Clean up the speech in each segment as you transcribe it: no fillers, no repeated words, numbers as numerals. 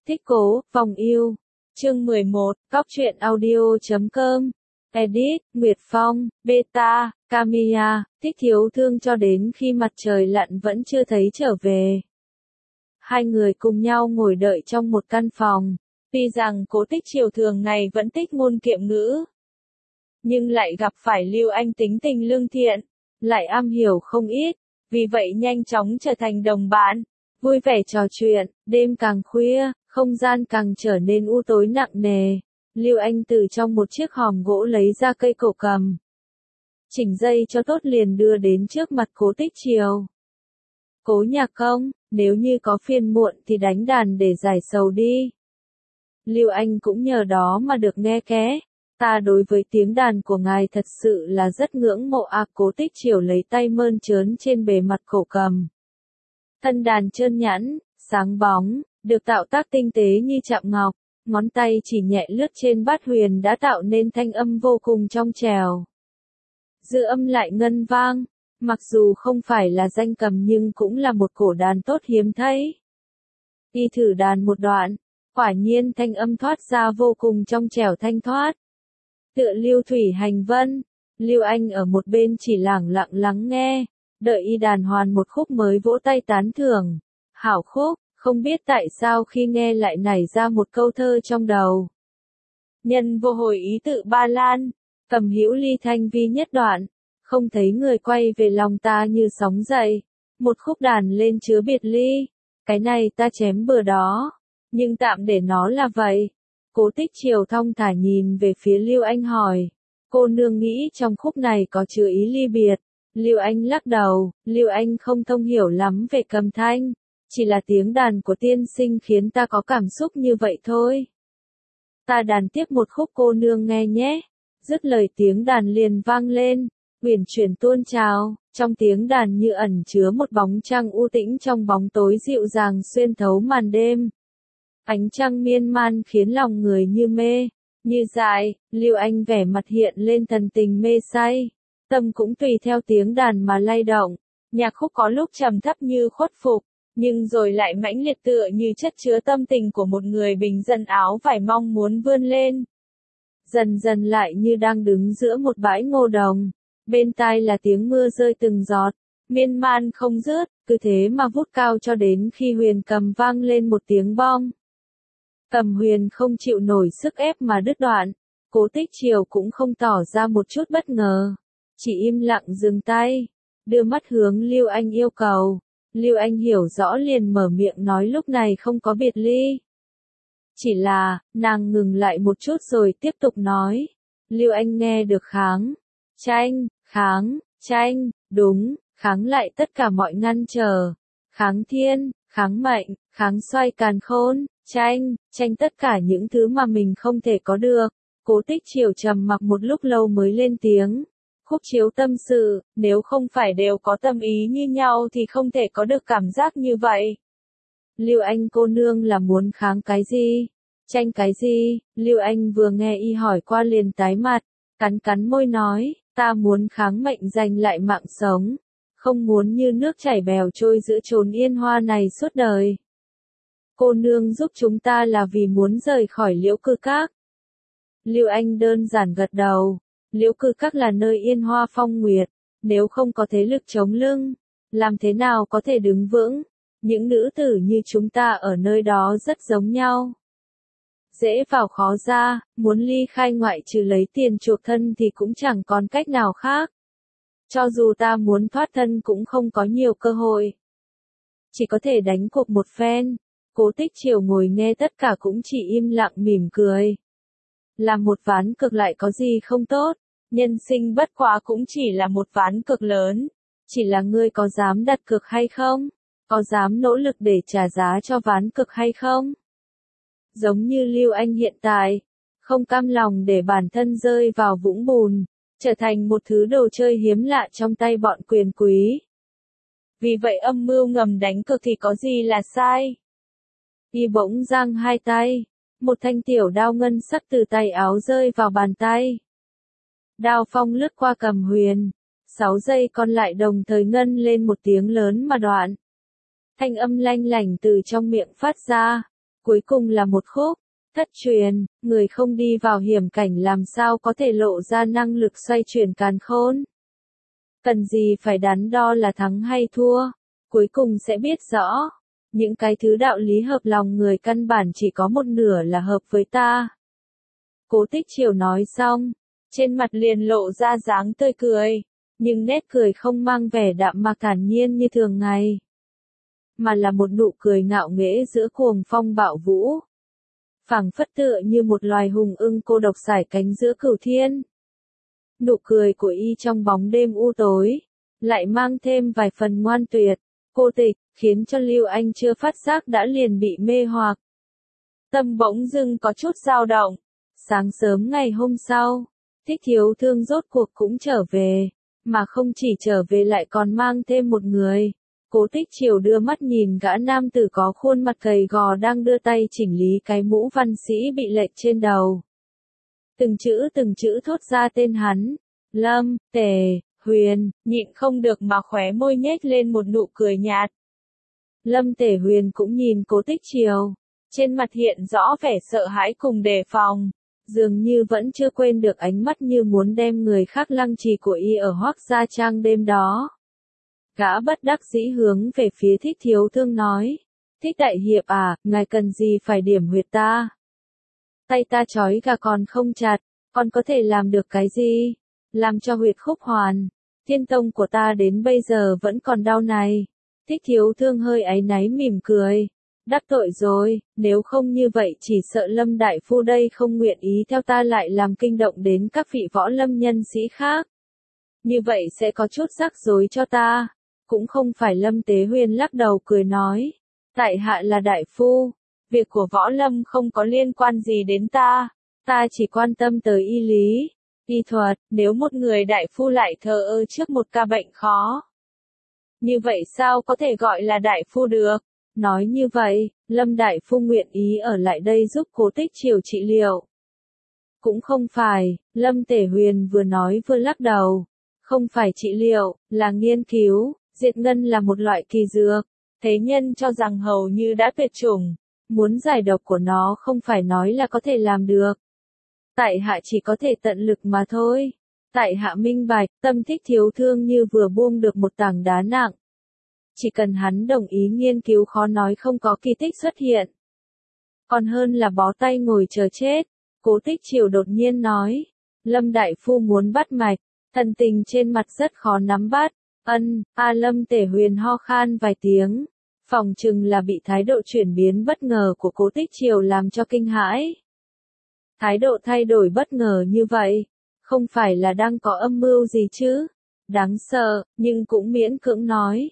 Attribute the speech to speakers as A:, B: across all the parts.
A: Thích cố, vòng yêu. Chương 11, Cóc truyện audio.com. Edit, Nguyệt Phong, Beta, Camilla, Thích thiếu thương cho đến khi mặt trời lặn vẫn chưa thấy trở về. Hai người cùng nhau ngồi đợi trong một căn phòng. Tuy rằng Cố Tích Triều thường ngày vẫn thích ngôn kiệm ngữ, nhưng lại gặp phải Lưu Anh tính tình lương thiện, lại am hiểu không ít, vì vậy nhanh chóng trở thành đồng bạn, vui vẻ trò chuyện. Đêm càng khuya, không gian càng trở nên u tối nặng nề. Lưu Anh từ trong một chiếc hòm gỗ lấy ra cây cổ cầm, chỉnh dây cho tốt liền đưa đến trước mặt Cố Tích Triều. Cố nhạc công, nếu như có phiền muộn thì đánh đàn để giải sầu đi. Lưu Anh cũng nhờ đó mà được nghe ké. Ta đối với tiếng đàn của ngài thật sự là rất ngưỡng mộ à. Cố Tích Triều lấy tay mơn trớn trên bề mặt cổ cầm. Thân đàn trơn nhẵn, sáng bóng, được tạo tác tinh tế như chạm ngọc, ngón tay chỉ nhẹ lướt trên bát huyền đã tạo nên thanh âm vô cùng trong trẻo. Dư âm lại ngân vang, mặc dù không phải là danh cầm nhưng cũng là một cổ đàn tốt hiếm thấy. Y thử đàn một đoạn, quả nhiên thanh âm thoát ra vô cùng trong trẻo thanh thoát. Tựa lưu thủy hành vân, Lưu Anh ở một bên chỉ lẳng lặng lắng nghe, đợi y đàn hoàn một khúc mới vỗ tay tán thưởng. Hảo khúc, không biết tại sao khi nghe lại nảy ra một câu thơ trong đầu. Nhân vô hồi ý tự ba lan, cầm hữu ly thanh vi nhất đoạn, không thấy người quay về lòng ta như sóng dậy. Một khúc đàn lên chứa biệt ly, cái này ta chém bừa đó, nhưng tạm để nó là vậy. Cố Tích Triều thong thả nhìn về phía Lưu Anh hỏi, cô nương nghĩ trong khúc này có chứa ý ly biệt. Lưu Anh lắc đầu, Lưu Anh không thông hiểu lắm về cầm thanh, chỉ là tiếng đàn của tiên sinh khiến ta có cảm xúc như vậy thôi. Ta đàn tiếp một khúc cô nương nghe nhé. Dứt lời tiếng đàn liền vang lên, uyển chuyển tuôn trào, trong tiếng đàn như ẩn chứa một bóng trăng u tĩnh trong bóng tối dịu dàng xuyên thấu màn đêm. Ánh trăng miên man khiến lòng người như mê, như dại. Lưu Anh vẻ mặt hiện lên thần tình mê say, tâm cũng tùy theo tiếng đàn mà lay động. Nhạc khúc có lúc trầm thấp như khuất phục, nhưng rồi lại mãnh liệt tựa như chất chứa tâm tình của một người bình dân áo vải mong muốn vươn lên. Dần dần lại như đang đứng giữa một bãi ngô đồng, bên tai là tiếng mưa rơi từng giọt, miên man không dứt, cứ thế mà vút cao cho đến khi huyền cầm vang lên một tiếng bong. Cầm huyền không chịu nổi sức ép mà đứt đoạn. Cố Tích Triều cũng không tỏ ra một chút bất ngờ, chỉ im lặng dừng tay, đưa mắt hướng Lưu Anh yêu cầu. Lưu Anh hiểu rõ liền mở miệng nói lúc này không có biệt ly. Chỉ là, nàng ngừng lại một chút rồi tiếp tục nói. Lưu Anh nghe được kháng, tranh, kháng, tranh, đúng, kháng lại tất cả mọi ngăn trở. Kháng thiên, kháng mệnh, kháng xoay càn khôn, tranh, tranh tất cả những thứ mà mình không thể có được. Cố Tích Triều trầm mặc một lúc lâu mới lên tiếng. Khúc chiếu tâm sự, nếu không phải đều có tâm ý như nhau thì không thể có được cảm giác như vậy. Lưu Anh cô nương là muốn kháng cái gì? Tranh cái gì? Lưu Anh vừa nghe y hỏi qua liền tái mặt, cắn cắn môi nói, ta muốn kháng mệnh giành lại mạng sống, không muốn như nước chảy bèo trôi giữa chốn yên hoa này suốt đời. Cô nương giúp chúng ta là vì muốn rời khỏi Liễu Cư Các. Lưu Anh đơn giản gật đầu. Liễu Cư Các là nơi yên hoa phong nguyệt, nếu không có thế lực chống lưng, làm thế nào có thể đứng vững? Những nữ tử như chúng ta ở nơi đó rất giống nhau. Dễ vào khó ra, muốn ly khai ngoại trừ lấy tiền chuộc thân thì cũng chẳng còn cách nào khác. Cho dù ta muốn thoát thân cũng không có nhiều cơ hội. Chỉ có thể đánh cuộc một phen. Cố Tích Triều ngồi nghe tất cả cũng chỉ im lặng mỉm cười. Làm một ván cực lại có gì không tốt, nhân sinh bất quá cũng chỉ là một ván cực lớn. Chỉ là ngươi có dám đặt cược hay không? Có dám nỗ lực để trả giá cho ván cực hay không? Giống như Lưu Anh hiện tại, không cam lòng để bản thân rơi vào vũng bùn, trở thành một thứ đồ chơi hiếm lạ trong tay bọn quyền quý. Vì vậy âm mưu ngầm đánh cược thì có gì là sai? Y bỗng giang hai tay, một thanh tiểu đao ngân sắc từ tay áo rơi vào bàn tay. Đao phong lướt qua cầm huyền, 6 giây còn lại đồng thời ngân lên một tiếng lớn mà đoạn. Thanh âm lanh lảnh từ trong miệng phát ra. Cuối cùng là một khúc, thất truyền, người không đi vào hiểm cảnh làm sao có thể lộ ra năng lực xoay chuyển càn khôn. Cần gì phải đắn đo là thắng hay thua, cuối cùng sẽ biết rõ. Những cái thứ đạo lý hợp lòng người căn bản chỉ có một nửa là hợp với ta. Cố Tích Triều nói xong, trên mặt liền lộ ra dáng tươi cười, nhưng nét cười không mang vẻ đạm mạc thản nhiên như thường ngày, mà là một nụ cười ngạo nghễ giữa cuồng phong bạo vũ. Phảng phất tựa như một loài hùng ưng cô độc sải cánh giữa cửu thiên. Nụ cười của y trong bóng đêm u tối, lại mang thêm vài phần ngoan tuyệt, cô tịch, khiến cho Lưu Anh chưa phát giác đã liền bị mê hoặc. Tâm bỗng dưng có chút dao động. Sáng sớm ngày hôm sau, Thích Thiếu Thương rốt cuộc cũng trở về, mà không chỉ trở về lại còn mang thêm một người. Cố Tích Triều đưa mắt nhìn gã nam tử có khuôn mặt gầy gò đang đưa tay chỉnh lý cái mũ văn sĩ bị lệch trên đầu. Từng chữ thốt ra tên hắn, Lâm Tề Huyền, nhịn không được mà khóe môi nhếch lên một nụ cười nhạt. Lâm Tề Huyền cũng nhìn Cố Tích Triều, trên mặt hiện rõ vẻ sợ hãi cùng đề phòng, dường như vẫn chưa quên được ánh mắt như muốn đem người khác lăng trì của y ở Hoác Gia Trang đêm đó. Gã bất đắc dĩ hướng về phía Thích Thiếu Thương nói, Thích đại hiệp à, ngài cần gì phải điểm huyệt ta? Tay ta trói gà còn không chặt, còn có thể làm được cái gì? Làm cho huyệt khúc hoàn, thiên tông của ta đến bây giờ vẫn còn đau này. Thích Thiếu Thương hơi áy náy mỉm cười. Đắc tội rồi, nếu không như vậy chỉ sợ Lâm đại phu đây không nguyện ý theo ta lại làm kinh động đến các vị võ lâm nhân sĩ khác. Như vậy sẽ có chút rắc rối cho ta. Cũng không phải. Lâm Tế Huyền lắc đầu cười nói, tại hạ là đại phu, việc của võ lâm không có liên quan gì đến ta chỉ quan tâm tới y lý, y thuật. Nếu một người đại phu lại thờ ơ trước một ca bệnh khó, như vậy sao có thể gọi là đại phu được? Nói như vậy, Lâm đại phu nguyện ý ở lại đây giúp Cố Tích Triều trị liệu. Cũng không phải, Lâm Tể Huyền vừa nói vừa lắc đầu. Không phải trị liệu, là nghiên cứu. Diệt ngân là một loại kỳ dược, thế nhân cho rằng hầu như đã tuyệt chủng, muốn giải độc của nó không phải nói là có thể làm được. Tại hạ chỉ có thể tận lực mà thôi. Tại hạ minh bạch, tâm Thích Thiếu Thương như vừa buông được một tảng đá nặng. Chỉ cần hắn đồng ý nghiên cứu khó nói không có kỳ tích xuất hiện. Còn hơn là bó tay ngồi chờ chết. Cố Tích Triều đột nhiên nói, Lâm đại phu muốn bắt mạch, thần tình trên mặt rất khó nắm bắt. Lâm Tể Huyền ho khan vài tiếng, phòng chừng là bị thái độ chuyển biến bất ngờ của Cố Tích Triều làm cho kinh hãi. Thái độ thay đổi bất ngờ như vậy, không phải là đang có âm mưu gì chứ? Đáng sợ, nhưng cũng miễn cưỡng nói.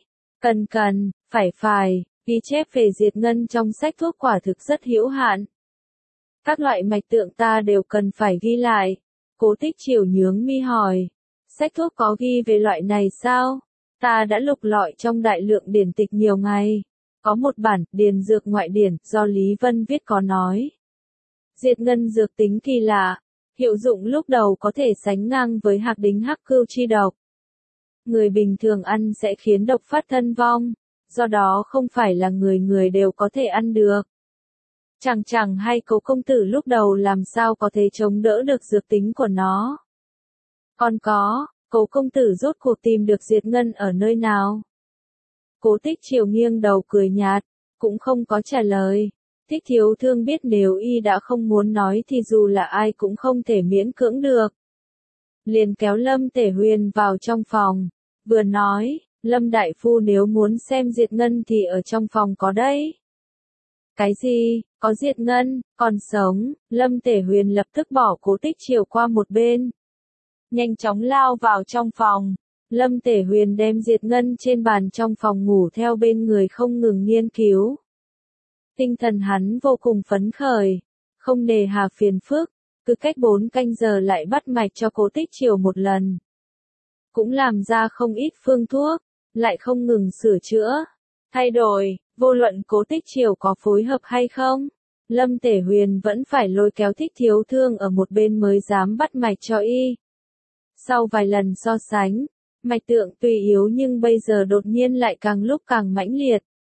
A: Phải, ghi chép về diệt ngân trong sách thuốc quả thực rất hữu hạn. Các loại mạch tượng ta đều cần phải ghi lại. Cố Tích Triều nhướng mi hỏi. Sách thuốc có ghi về loại này sao? Ta đã lục lọi trong đại lượng điển tịch nhiều ngày. Có một bản, điền dược ngoại điển, do Lý Vân viết có nói. Diệt ngân dược tính kỳ lạ. Hiệu dụng lúc đầu có thể sánh ngang với hạc đính hắc cưu chi độc. Người bình thường ăn sẽ khiến độc phát thân vong. Do đó không phải là người đều có thể ăn được. Chẳng hay Cố công tử lúc đầu làm sao có thể chống đỡ được dược tính của nó. Còn có, Cố công tử rốt cuộc tìm được diệt ngân ở nơi nào? Cố Tích Triều nghiêng đầu cười nhạt, cũng không có trả lời. Thích Thiếu Thương biết nếu y đã không muốn nói thì dù là ai cũng không thể miễn cưỡng được. Liền kéo Lâm Tể Huyền vào trong phòng, vừa nói, Lâm đại phu nếu muốn xem diệt ngân thì ở trong phòng có đấy. Cái gì, có diệt ngân, còn sống? Lâm Tể Huyền lập tức bỏ Cố Tích Triều qua một bên. Nhanh chóng lao vào trong phòng. Lâm Tể Huyền đem diệt ngân trên bàn trong phòng ngủ theo bên người không ngừng nghiên cứu. Tinh thần hắn vô cùng phấn khởi, không nề hà phiền phức, cứ cách 4 canh giờ lại bắt mạch cho Cố Tích Triều một lần. Cũng làm ra không ít phương thuốc, lại không ngừng sửa chữa, thay đổi, vô luận Cố Tích Triều có phối hợp hay không. Lâm Tể Huyền vẫn phải lôi kéo Thích Thiếu Thương ở một bên mới dám bắt mạch cho y. Sau vài lần so sánh, mạch tượng tuy yếu nhưng bây giờ đột nhiên lại càng lúc càng mãnh liệt.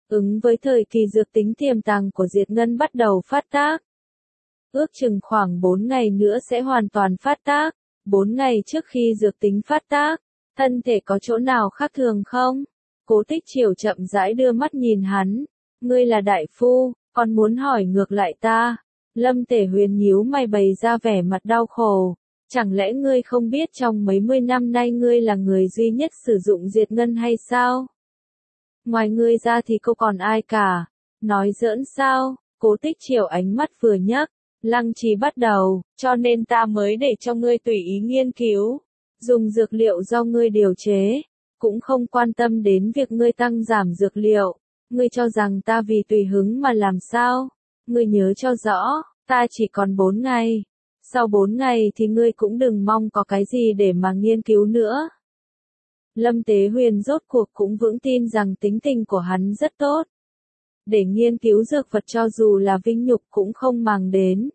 A: ứng với thời kỳ dược tính tiềm tàng của Diệt Ngân bắt đầu phát tác. Ước chừng khoảng 4 ngày nữa sẽ hoàn toàn phát tác. 4 ngày trước khi dược tính phát tác, thân thể có chỗ nào khác thường không? Cố Tích Chiểu chậm rãi đưa mắt nhìn hắn. Ngươi là đại phu, còn muốn hỏi ngược lại ta. Lâm Tể Huyền nhíu mày bày ra vẻ mặt đau khổ. Chẳng lẽ ngươi không biết trong mấy mươi năm nay ngươi là người duy nhất sử dụng Diệt Ngân hay sao? Ngoài ngươi ra thì cô còn ai cả? Nói giỡn sao? Cố Tích Chiểu ánh mắt vừa nhấc. Lăng Trì bắt đầu, cho nên ta mới để cho ngươi tùy ý nghiên cứu. Dùng dược liệu do ngươi điều chế. Cũng không quan tâm đến việc ngươi tăng giảm dược liệu. Ngươi cho rằng ta vì tùy hứng mà làm sao? Ngươi nhớ cho rõ, ta chỉ còn 4 ngày. Sau 4 ngày thì ngươi cũng đừng mong có cái gì để mà nghiên cứu nữa. Lâm Tế Huyền rốt cuộc cũng vững tin rằng tính tình của hắn rất tốt. Để nghiên cứu dược vật cho dù là vinh nhục cũng không màng đến.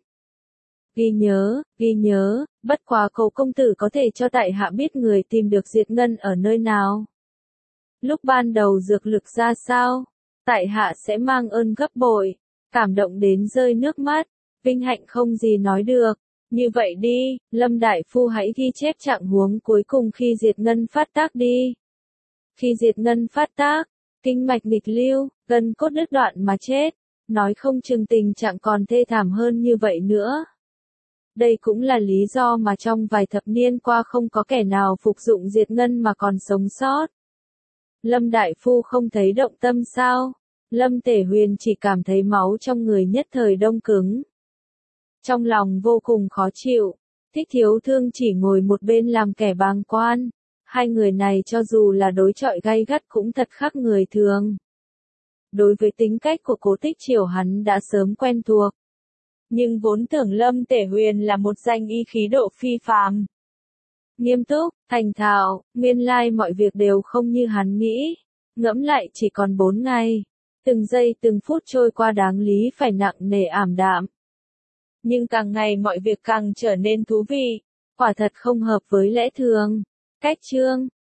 A: Ghi nhớ, bất quá Cầu công tử có thể cho tại hạ biết người tìm được Diệt Ngân ở nơi nào. Lúc ban đầu dược lực ra sao, tại hạ sẽ mang ơn gấp bội, cảm động đến rơi nước mắt, vinh hạnh không gì nói được. Như vậy đi, Lâm Đại Phu hãy ghi chép trạng huống cuối cùng khi Diệt Ngân phát tác đi. Khi Diệt Ngân phát tác, kinh mạch nghịch lưu, gân cốt đứt đoạn mà chết, nói không chừng tình trạng còn thê thảm hơn như vậy nữa. Đây cũng là lý do mà trong vài thập niên qua không có kẻ nào phục dụng Diệt Ngân mà còn sống sót. Lâm Đại Phu không thấy động tâm sao? Lâm Tể Huyền chỉ cảm thấy máu trong người nhất thời đông cứng. Trong lòng vô cùng khó chịu, Thích Thiếu Thương chỉ ngồi một bên làm kẻ bàng quan. Hai người này cho dù là đối chọi gay gắt cũng thật khác người thường. Đối với tính cách của Cố Tích Chiểu hắn đã sớm quen thuộc. Nhưng vốn tưởng Lâm Tể Huyền là một danh y khí độ phi phàm. Nghiêm túc, thành thạo, nguyên lai mọi việc đều không như hắn nghĩ. Ngẫm lại chỉ còn 4 ngày. Từng giây từng phút trôi qua đáng lý phải nặng nề ảm đạm. Nhưng càng ngày mọi việc càng trở nên thú vị. Quả thật không hợp với lẽ thường. Cách chương